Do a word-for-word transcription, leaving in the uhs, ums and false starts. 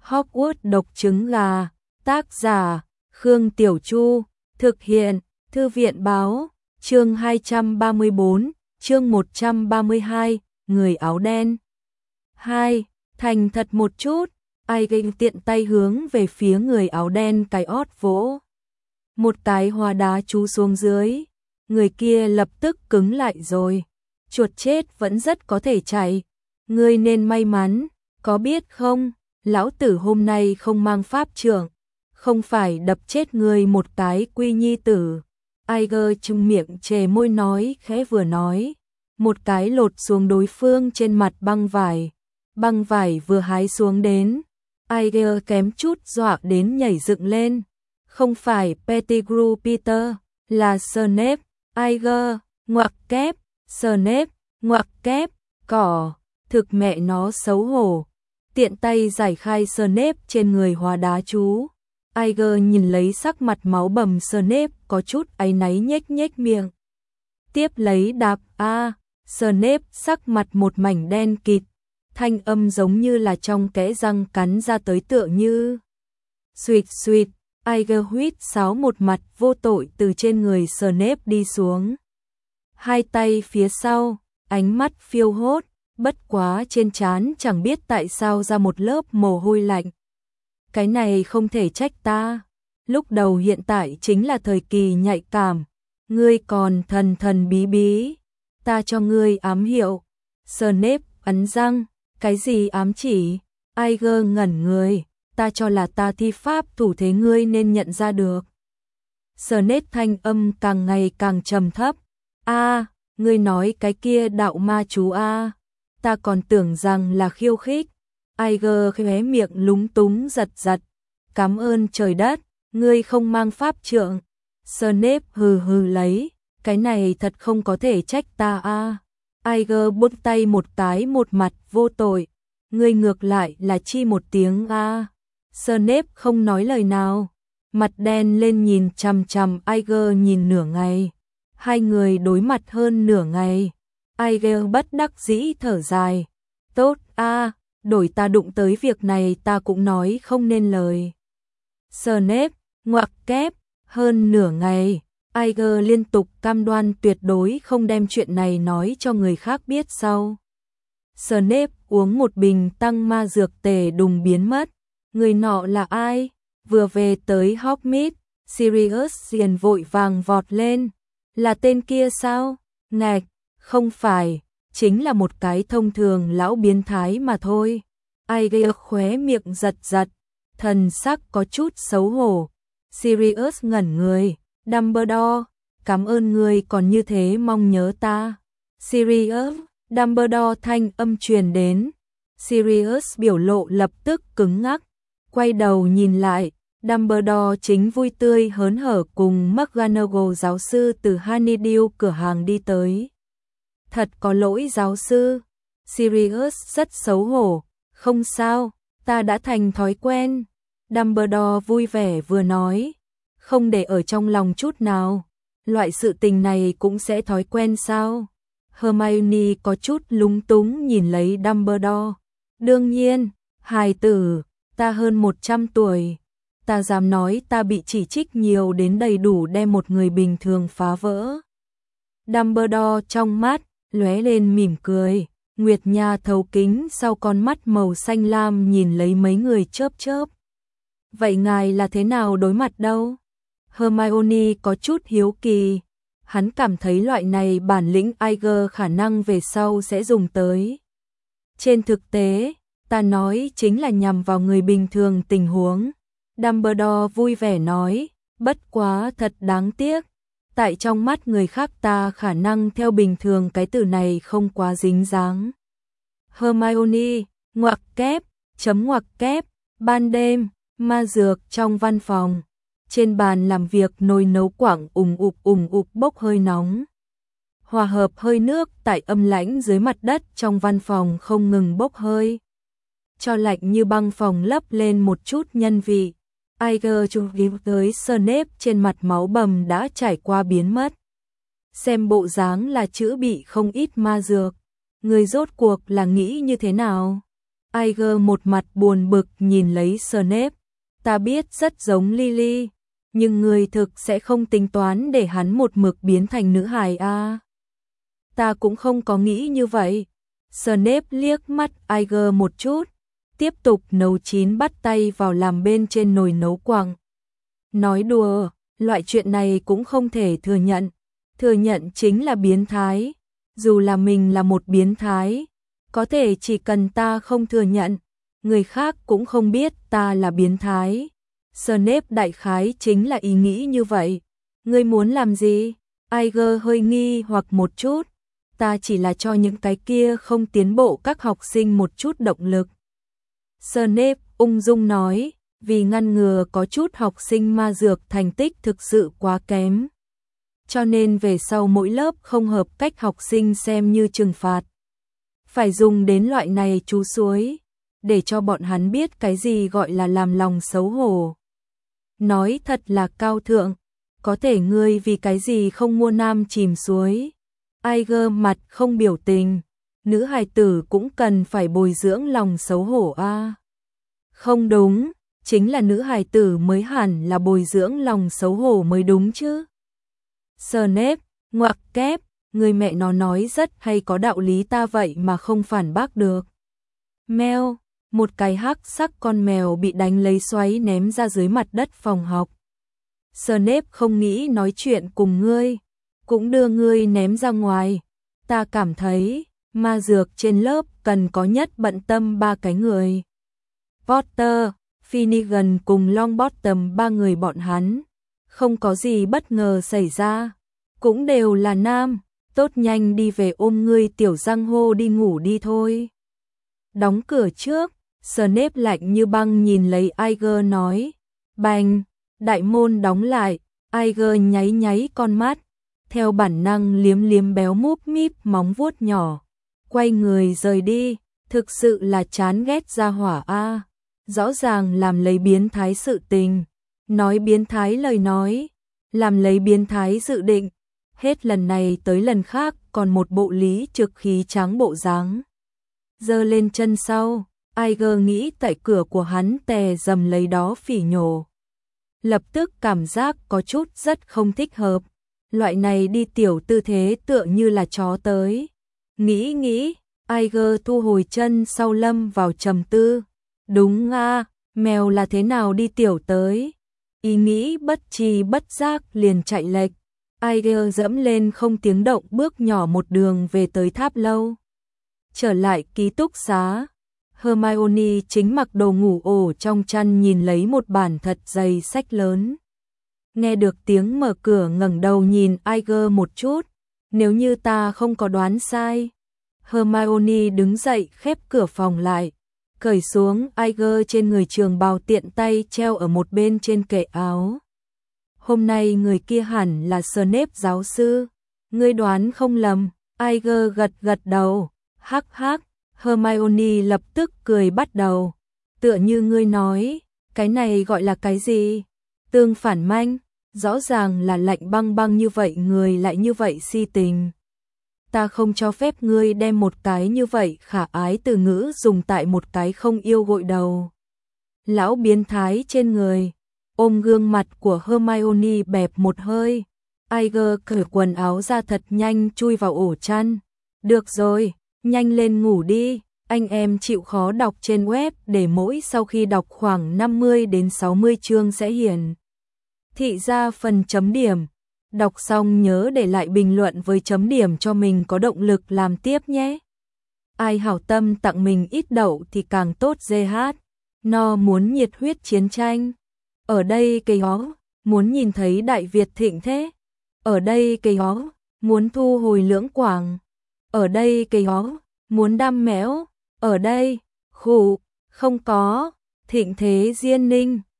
Hogwarts độc trứng gà, tác giả, Khương Tiểu Chu, thực hiện, Thư viện báo, chương hai trăm ba mươi bốn, chương một trăm ba mươi hai, người áo đen. hai. Thành thật một chút, ai gây tiện tay hướng về phía người áo đen cái ót vỗ. Một cái hoa đá chú xuống dưới, người kia lập tức cứng lại rồi. Chuột chết vẫn rất có thể chạy, ngươi nên may mắn, có biết không, lão tử hôm nay không mang pháp trượng, không phải đập chết ngươi một cái quy nhi tử. Aiger chung miệng chề môi nói khẽ vừa nói, một cái lột xuống đối phương trên mặt băng vải, băng vải vừa hái xuống đến, Aiger kém chút dọa đến nhảy dựng lên, không phải Pettigrew Peter, là Snape. Aiger, ngoặc kép, Snape, ngoặc kép, cỏ, thực mẹ nó xấu hổ, tiện tay giải khai Snape trên người hóa đá chú. Aiger nhìn lấy sắc mặt máu bầm Snape có chút áy náy nhếch nhếch miệng. Tiếp lấy đạp a, Snape sắc mặt một mảnh đen kịt, thanh âm giống như là trong kẽ răng cắn ra tới tựa như. Suỵt suỵt, Aiger huýt sáo một mặt vô tội từ trên người Snape đi xuống. Hai tay phía sau, ánh mắt phiêu hốt, bất quá trên trán chẳng biết tại sao ra một lớp mồ hôi lạnh. Cái này không thể trách ta, lúc đầu hiện tại chính là thời kỳ nhạy cảm, ngươi còn thần thần bí bí, ta cho ngươi ám hiệu. Snape ấn răng, cái gì ám chỉ? Aiger ngẩn người, ta cho là ta thi pháp thủ thế ngươi nên nhận ra được. Snape thanh âm càng ngày càng trầm thấp, a, ngươi nói cái kia đạo ma chú a, ta còn tưởng rằng là khiêu khích. Aiger khóe miệng lúng túng giật giật, cảm ơn trời đất, ngươi không mang pháp trượng. Snape hừ hừ lấy, cái này thật không có thể trách ta a. Aiger buông tay một cái một mặt vô tội, ngươi ngược lại là chi một tiếng a. Snape không nói lời nào, mặt đen lên nhìn chằm chằm Aiger nhìn nửa ngày. Hai người đối mặt hơn nửa ngày, Aiger bất đắc dĩ thở dài, tốt a, đổi ta đụng tới việc này ta cũng nói không nên lời. Snape, ngoặc kép, hơn nửa ngày, Aiger liên tục cam đoan tuyệt đối không đem chuyện này nói cho người khác biết sau. Snape uống một bình tăng ma dược tề đùng biến mất. Người nọ là ai? Vừa về tới Hogsmeade, Sirius liền vội vàng vọt lên. Là tên kia sao? Ngạch, không phải, chính là một cái thông thường lão biến thái mà thôi. Aiger khóe miệng giật giật, thần sắc có chút xấu hổ. Sirius ngẩn người, Dumbledore, cảm ơn người còn như thế mong nhớ ta. Sirius, Dumbledore thanh âm truyền đến. Sirius biểu lộ lập tức cứng ngắc, quay đầu nhìn lại, Dumbledore chính vui tươi hớn hở cùng McGonagall giáo sư từ Honeydew cửa hàng đi tới. Thật có lỗi giáo sư. Sirius rất xấu hổ, không sao, ta đã thành thói quen. Dumbledore vui vẻ vừa nói, không để ở trong lòng chút nào, loại sự tình này cũng sẽ thói quen sao? Hermione có chút lúng túng nhìn lấy Dumbledore. Đương nhiên, hài tử, ta hơn một trăm tuổi, ta dám nói ta bị chỉ trích nhiều đến đầy đủ đem một người bình thường phá vỡ. Dumbledore trong mắt lóe lên mỉm cười, Nguyệt Nha thấu kính sau con mắt màu xanh lam nhìn lấy mấy người chớp chớp. Vậy ngài là thế nào đối mặt đâu? Hermione có chút hiếu kỳ, hắn cảm thấy loại này bản lĩnh Aiger khả năng về sau sẽ dùng tới. Trên thực tế, ta nói chính là nhằm vào người bình thường tình huống. Dumbledore vui vẻ nói, bất quá thật đáng tiếc. Tại trong mắt người khác ta khả năng theo bình thường cái từ này không quá dính dáng. Hermione, ngoặc kép, chấm ngoặc kép, ban đêm, ma dược trong văn phòng. Trên bàn làm việc nồi nấu quảng ùng ục ùng ục bốc hơi nóng. Hòa hợp hơi nước tại âm lãnh dưới mặt đất trong văn phòng không ngừng bốc hơi. Cho lạnh như băng phòng lấp lên một chút nhân vị. Aiger chú ý tới Snape trên mặt máu bầm đã trải qua biến mất. Xem bộ dáng là chữa bị không ít ma dược. Người rốt cuộc là nghĩ như thế nào? Iger một mặt buồn bực nhìn lấy Snape. Ta biết rất giống Lily, nhưng người thực sẽ không tính toán để hắn một mực biến thành nữ hài à. Ta cũng không có nghĩ như vậy. Snape liếc mắt Iger một chút, tiếp tục nấu chín bắt tay vào làm bên trên nồi nấu quặng. Nói đùa, loại chuyện này cũng không thể thừa nhận. Thừa nhận chính là biến thái. Dù là mình là một biến thái, có thể chỉ cần ta không thừa nhận, người khác cũng không biết ta là biến thái. Snape đại khái chính là ý nghĩ như vậy. Ngươi muốn làm gì? Iger hơi nghi hoặc một chút. Ta chỉ là cho những cái kia không tiến bộ các học sinh một chút động lực. Snape ung dung nói, vì ngăn ngừa có chút học sinh ma dược thành tích thực sự quá kém. Cho nên về sau mỗi lớp không hợp cách học sinh xem như trừng phạt. Phải dùng đến loại này chú suối, để cho bọn hắn biết cái gì gọi là làm lòng xấu hổ. Nói thật là cao thượng, có thể ngươi vì cái gì không mua nam chìm suối. Iger mặt không biểu tình, nữ hài tử cũng cần phải bồi dưỡng lòng xấu hổ a. À. Không đúng, chính là nữ hài tử mới hẳn là bồi dưỡng lòng xấu hổ mới đúng chứ. Snape, ngoặc kép, người mẹ nó nói rất hay có đạo lý ta vậy mà không phản bác được. Mèo, một cái hắc sắc con mèo bị đánh lấy xoáy ném ra dưới mặt đất phòng học. Snape không nghĩ nói chuyện cùng ngươi, cũng đưa ngươi ném ra ngoài. Ta cảm thấy, ma dược trên lớp cần có nhất bận tâm ba cái người. Potter, Finnegan cùng Longbottom ba người bọn hắn. Không có gì bất ngờ xảy ra, cũng đều là nam, tốt nhanh đi về ôm ngươi tiểu răng hô đi ngủ đi thôi. Đóng cửa trước, Snape lạnh như băng nhìn lấy Iger nói, bành, đại môn đóng lại, Iger nháy nháy con mắt, theo bản năng liếm liếm béo múp míp móng vuốt nhỏ, quay người rời đi, thực sự là chán ghét gia hỏa a, rõ ràng làm lấy biến thái sự tình, nói biến thái lời nói, làm lấy biến thái dự định, hết lần này tới lần khác còn một bộ lý trực khí tráng bộ dáng. Giơ lên chân sau, Iger nghĩ tại cửa của hắn tè dầm lấy đó phỉ nhổ. Lập tức cảm giác có chút rất không thích hợp, loại này đi tiểu tư thế tựa như là chó tới. Nghĩ nghĩ, Iger thu hồi chân sau lâm vào trầm tư. Đúng a, mèo là thế nào đi tiểu tới? Ý nghĩ bất tri bất giác liền chạy lệch. Iger dẫm lên không tiếng động bước nhỏ một đường về tới tháp lâu. Trở lại ký túc xá, Hermione chính mặc đồ ngủ ổ trong chăn nhìn lấy một bản thật dày sách lớn. Nghe được tiếng mở cửa ngẩng đầu nhìn Iger một chút, nếu như ta không có đoán sai. Hermione đứng dậy khép cửa phòng lại, cởi xuống Iger trên người trường bào tiện tay treo ở một bên trên kệ áo. Hôm nay người kia hẳn là Snape giáo sư, ngươi đoán không lầm. Iger gật gật đầu, hắc hắc. Hermione lập tức cười bắt đầu, tựa như ngươi nói, cái này gọi là cái gì? Tương phản manh, rõ ràng là lạnh băng băng như vậy người lại như vậy si tình. Ta không cho phép ngươi đem một cái như vậy khả ái từ ngữ dùng tại một cái không yêu gội đầu. Lão biến thái trên người, ôm gương mặt của Hermione bẹp một hơi. Iger cởi quần áo ra thật nhanh chui vào ổ chăn. Được rồi, nhanh lên ngủ đi, anh em chịu khó đọc trên web để mỗi sau khi đọc khoảng năm mươi đến sáu mươi chương sẽ hiển thị ra phần chấm điểm. Đọc xong nhớ để lại bình luận với chấm điểm cho mình có động lực làm tiếp nhé. Ai hảo tâm tặng mình ít đậu thì càng tốt giê hát. No muốn nhiệt huyết chiến tranh. Ở đây cây hó, muốn nhìn thấy Đại Việt thịnh thế. Ở đây cây hó, muốn thu hồi lưỡng quảng. Ở đây cây hó, muốn đam méo. Ở đây, khủ, không có, thịnh thế diên ninh.